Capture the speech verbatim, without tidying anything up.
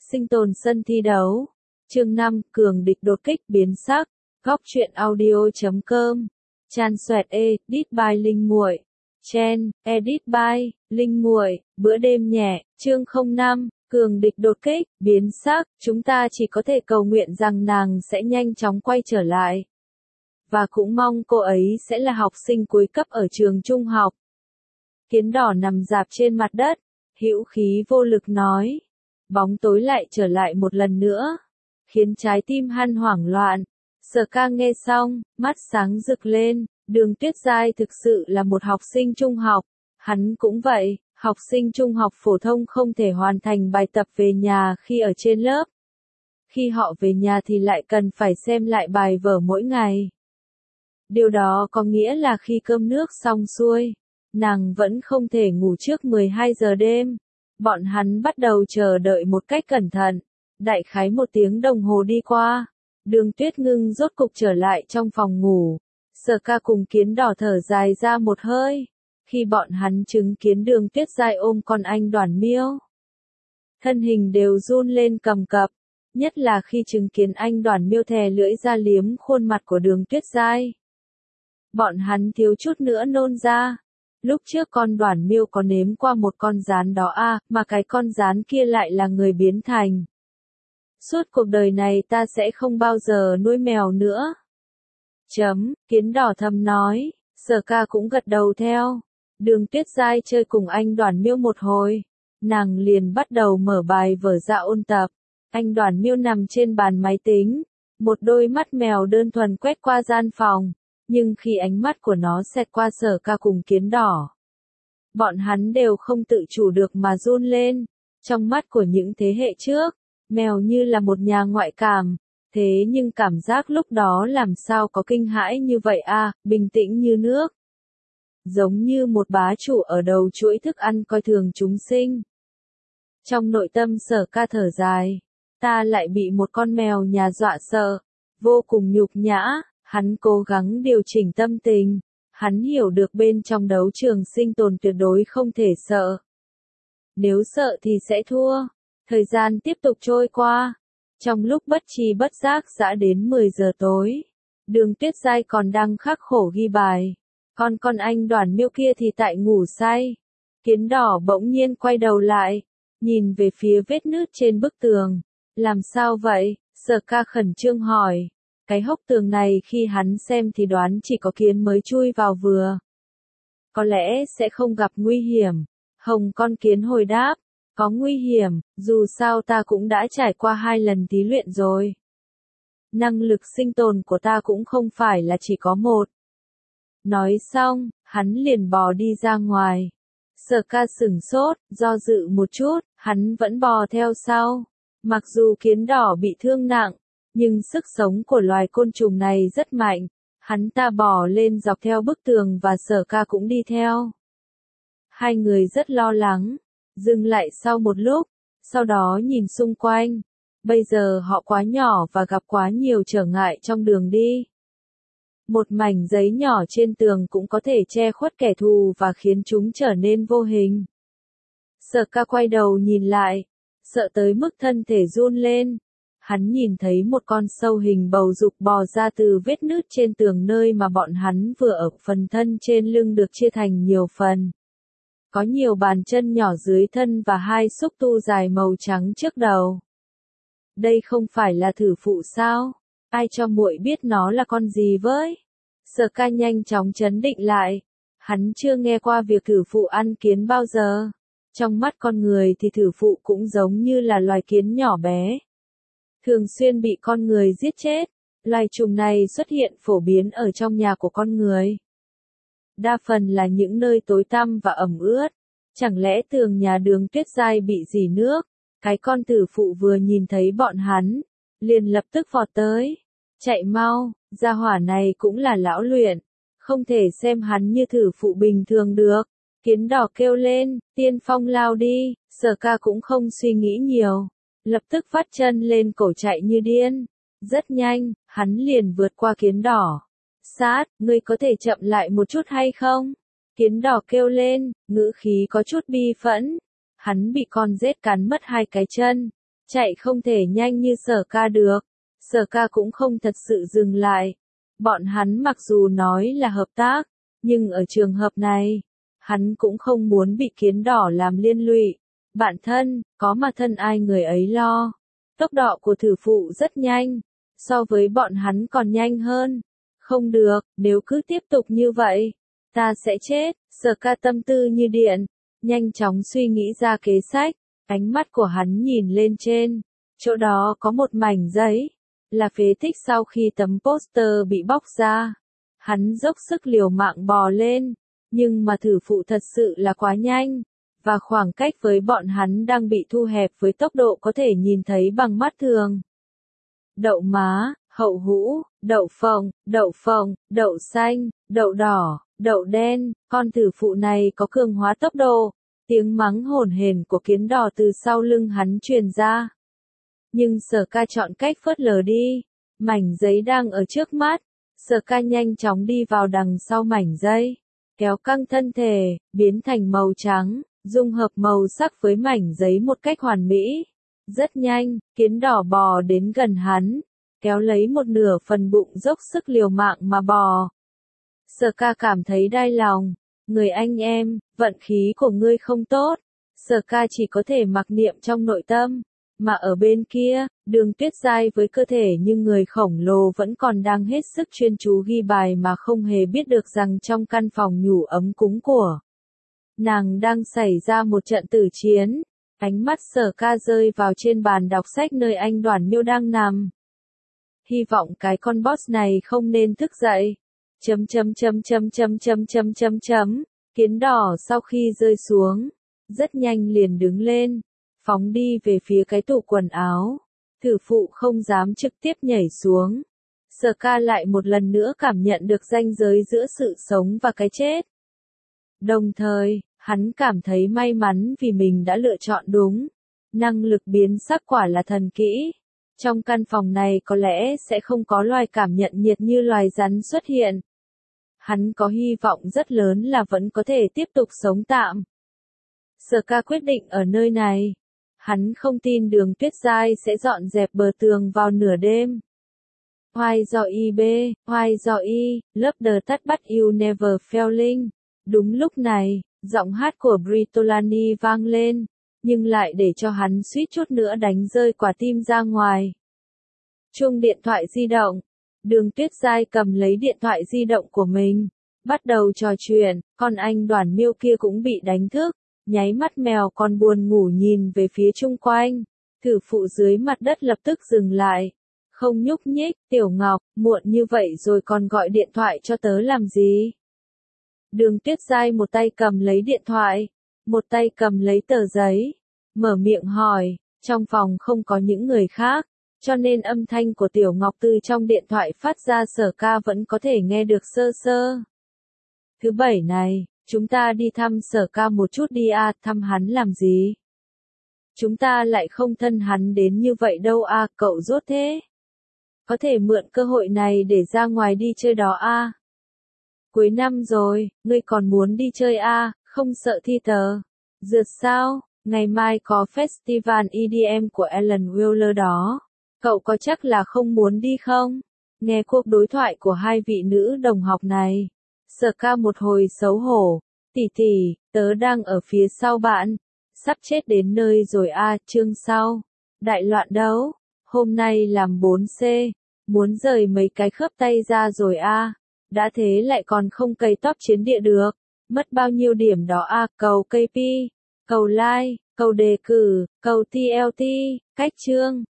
Sinh tồn sân thi đấu. Chương năm, cường địch đột kích biến sắc. Góc truyện audio chấm com. Chan xoẹt edit by Linh Muội. Chen, edit by Linh Muội. Bữa đêm nhẹ. Chương không năm, cường địch đột kích biến sắc. Chúng ta chỉ có thể cầu nguyện rằng nàng sẽ nhanh chóng quay trở lại. Và cũng mong cô ấy sẽ là học sinh cuối cấp ở trường trung học. Kiến đỏ nằm rạp trên mặt đất, hữu khí vô lực nói. Bóng tối lại trở lại một lần nữa, khiến trái tim hắn hoảng loạn. Sở Ca nghe xong, mắt sáng rực lên, Đường Tuyết Giai thực sự là một học sinh trung học, hắn cũng vậy, học sinh trung học phổ thông không thể hoàn thành bài tập về nhà khi ở trên lớp. Khi họ về nhà thì lại cần phải xem lại bài vở mỗi ngày. Điều đó có nghĩa là khi cơm nước xong xuôi, nàng vẫn không thể ngủ trước mười hai giờ đêm. Bọn hắn bắt đầu chờ đợi một cách cẩn thận. Đại khái một tiếng đồng hồ đi qua, Đường Tuyết Ngưng rốt cục trở lại trong phòng ngủ. Sở Ca cùng Kiến Đỏ thở dài ra một hơi, khi bọn hắn chứng kiến Đường Tuyết Giai ôm con anh Đoản Miêu. Thân hình đều run lên cầm cập, nhất là khi chứng kiến anh Đoản Miêu thè lưỡi ra liếm khuôn mặt của Đường Tuyết Giai. Bọn hắn thiếu chút nữa nôn ra. Lúc trước con Đoản Miêu có nếm qua một con gián đó à, mà cái con gián kia lại là người biến thành. Suốt cuộc đời này ta sẽ không bao giờ nuôi mèo nữa. Chấm, Kiến Đỏ thầm nói, Sở Ca cũng gật đầu theo. Đường Tuyết Giai chơi cùng anh Đoản Miêu một hồi, nàng liền bắt đầu mở bài vở ra ôn tập. Anh Đoản Miêu nằm trên bàn máy tính, một đôi mắt mèo đơn thuần quét qua gian phòng. Nhưng khi ánh mắt của nó xẹt qua Sở Ca cùng Kiến Đỏ, bọn hắn đều không tự chủ được mà run lên. Trong mắt của những thế hệ trước, mèo như là một nhà ngoại cảm, thế nhưng cảm giác lúc đó làm sao có kinh hãi như vậy à, bình tĩnh như nước. Giống như một bá chủ ở đầu chuỗi thức ăn coi thường chúng sinh. Trong nội tâm Sở Ca thở dài, ta lại bị một con mèo nhà dọa sợ, vô cùng nhục nhã. Hắn cố gắng điều chỉnh tâm tình, hắn hiểu được bên trong đấu trường sinh tồn tuyệt đối không thể sợ. Nếu sợ thì sẽ thua. Thời gian tiếp tục trôi qua. Trong lúc bất tri bất giác đã đến mười giờ tối, Đường Tuyết Giai còn đang khắc khổ ghi bài. Còn con anh Đoản Miêu kia thì tại ngủ say. Kiến Đỏ bỗng nhiên quay đầu lại, nhìn về phía vết nứt trên bức tường. Làm sao vậy? Sở Ca khẩn trương hỏi. Cái hốc tường này khi hắn xem thì đoán chỉ có kiến mới chui vào vừa. Có lẽ sẽ không gặp nguy hiểm. Hồng con kiến hồi đáp. Có nguy hiểm, dù sao ta cũng đã trải qua hai lần thí luyện rồi. Năng lực sinh tồn của ta cũng không phải là chỉ có một. Nói xong, hắn liền bò đi ra ngoài. Sở Ca sửng sốt, do dự một chút, hắn vẫn bò theo sau. Mặc dù Kiến Đỏ bị thương nặng, nhưng sức sống của loài côn trùng này rất mạnh. Hắn ta bò lên dọc theo bức tường và Sở Ca cũng đi theo. Hai người rất lo lắng, dừng lại sau một lúc, sau đó nhìn xung quanh. Bây giờ họ quá nhỏ và gặp quá nhiều trở ngại trong đường đi. Một mảnh giấy nhỏ trên tường cũng có thể che khuất kẻ thù và khiến chúng trở nên vô hình. Sở Ca quay đầu nhìn lại, sợ tới mức thân thể run lên. Hắn nhìn thấy một con sâu hình bầu dục bò ra từ vết nứt trên tường nơi mà bọn hắn vừa ở, phần thân trên lưng được chia thành nhiều phần. Có nhiều bàn chân nhỏ dưới thân và hai xúc tu dài màu trắng trước đầu. Đây không phải là thử phụ sao? Ai cho muội biết nó là con gì với? Sở Ca nhanh chóng trấn định lại. Hắn chưa nghe qua việc thử phụ ăn kiến bao giờ. Trong mắt con người thì thử phụ cũng giống như là loài kiến nhỏ bé, thường xuyên bị con người giết chết. Loài trùng này xuất hiện phổ biến ở trong nhà của con người. Đa phần là những nơi tối tăm và ẩm ướt. Chẳng lẽ tường nhà Đường Tuyết Giai bị rỉ nước? Cái con tử phụ vừa nhìn thấy bọn hắn, liền lập tức vọt tới. Chạy mau, gia hỏa này cũng là lão luyện, không thể xem hắn như thử phụ bình thường được. Kiến Đỏ kêu lên, tiên phong lao đi. Sở Ca cũng không suy nghĩ nhiều, lập tức vắt chân lên cổ chạy như điên. Rất nhanh, hắn liền vượt qua Kiến Đỏ. Sát, ngươi có thể chậm lại một chút hay không? Kiến Đỏ kêu lên, ngữ khí có chút bi phẫn. Hắn bị con rết cắn mất hai cái chân. Chạy không thể nhanh như Sở Ca được. Sở Ca cũng không thật sự dừng lại. Bọn hắn mặc dù nói là hợp tác, nhưng ở trường hợp này, hắn cũng không muốn bị kiến đỏ làm liên lụy. Bạn thân, có mà thân ai người ấy lo. Tốc độ của thử phụ rất nhanh, so với bọn hắn còn nhanh hơn. Không được, nếu cứ tiếp tục như vậy, ta sẽ chết. Sở Ca tâm tư như điện, nhanh chóng suy nghĩ ra kế sách. Ánh mắt của hắn nhìn lên trên, chỗ đó có một mảnh giấy, là phế tích sau khi tấm poster bị bóc ra. Hắn dốc sức liều mạng bò lên, nhưng mà thử phụ thật sự là quá nhanh, và khoảng cách với bọn hắn đang bị thu hẹp với tốc độ có thể nhìn thấy bằng mắt thường. Đậu má, hậu hũ, đậu phộng, đậu phộng, đậu xanh, đậu đỏ, đậu đen, con thử phụ này có cường hóa tốc độ. Tiếng mắng hổn hển của kiến đỏ từ sau lưng hắn truyền ra. Nhưng Sở Ca chọn cách phớt lờ đi. Mảnh giấy đang ở trước mắt. Sở Ca nhanh chóng đi vào đằng sau mảnh giấy. Kéo căng thân thể, biến thành màu trắng, dung hợp màu sắc với mảnh giấy một cách hoàn mỹ. Rất nhanh, kiến đỏ bò đến gần hắn, kéo lấy một nửa phần bụng dốc sức liều mạng mà bò. Sở Ca cảm thấy đau lòng. Người anh em, vận khí của ngươi không tốt. Sở Ca chỉ có thể mặc niệm trong nội tâm. Mà ở bên kia, Đường Tuyết Giai với cơ thể như người khổng lồ vẫn còn đang hết sức chuyên chú ghi bài mà không hề biết được rằng trong căn phòng nhủ ấm cúng của nàng đang xảy ra một trận tử chiến. Ánh mắt Sở Ca rơi vào trên bàn đọc sách nơi anh Đoàn Miêu đang nằm. Hy vọng cái con boss này không nên thức dậy. Chấm chấm chấm chấm chấm chấm chấm chấm chấm. Kiến đỏ sau khi rơi xuống, rất nhanh liền đứng lên, phóng đi về phía cái tủ quần áo. Thử phụ không dám trực tiếp nhảy xuống. Sở Ca lại một lần nữa cảm nhận được ranh giới giữa sự sống và cái chết. Đồng thời, hắn cảm thấy may mắn vì mình đã lựa chọn đúng. Năng lực biến sắc quả là thần kỹ. Trong căn phòng này có lẽ sẽ không có loài cảm nhận nhiệt như loài rắn xuất hiện. Hắn có hy vọng rất lớn là vẫn có thể tiếp tục sống tạm. Sở Ca quyết định ở nơi này. Hắn không tin Đường Tuyết Giai sẽ dọn dẹp bờ tường vào nửa đêm. Why do I B, why do I, love the touch but you never failing. Đúng lúc này, giọng hát của Britolani vang lên, nhưng lại để cho hắn suýt chút nữa đánh rơi quả tim ra ngoài. Chuông điện thoại di động. Đường Tuyết Giai cầm lấy điện thoại di động của mình, bắt đầu trò chuyện. Con anh Đoàn Miêu kia cũng bị đánh thức, nháy mắt mèo còn buồn ngủ nhìn về phía chung quanh. Thử phụ dưới mặt đất lập tức dừng lại, không nhúc nhích. Tiểu Ngọc, muộn như vậy rồi còn gọi điện thoại cho tớ làm gì? Đường Tuyết Giai một tay cầm lấy điện thoại, một tay cầm lấy tờ giấy, mở miệng hỏi. Trong phòng không có những người khác, cho nên âm thanh của Tiểu Ngọc từ trong điện thoại phát ra Sở Ca vẫn có thể nghe được sơ sơ. Thứ bảy này, chúng ta đi thăm Sở Ca một chút đi à, thăm hắn làm gì? Chúng ta lại không thân hắn đến như vậy đâu à, cậu rốt thế. Có thể mượn cơ hội này để ra ngoài đi chơi đó à. Cuối năm rồi, ngươi còn muốn đi chơi à, không sợ thi tờ. Rượt sao, ngày mai có festival E D M của Ellen Wheeler đó. Cậu có chắc là không muốn đi không? Nghe cuộc đối thoại của hai vị nữ đồng học này, Sở Ca một hồi xấu hổ. Tỷ tỷ, tớ đang ở phía sau bạn. Sắp chết đến nơi rồi à, chương sau. Đại loạn đấu. Hôm nay làm bốn C. Muốn rời mấy cái khớp tay ra rồi à. Đã thế lại còn không cày top chiến địa được. Mất bao nhiêu điểm đó à, cầu K P, cầu like, cầu đề cử, cầu T L T, cách chương.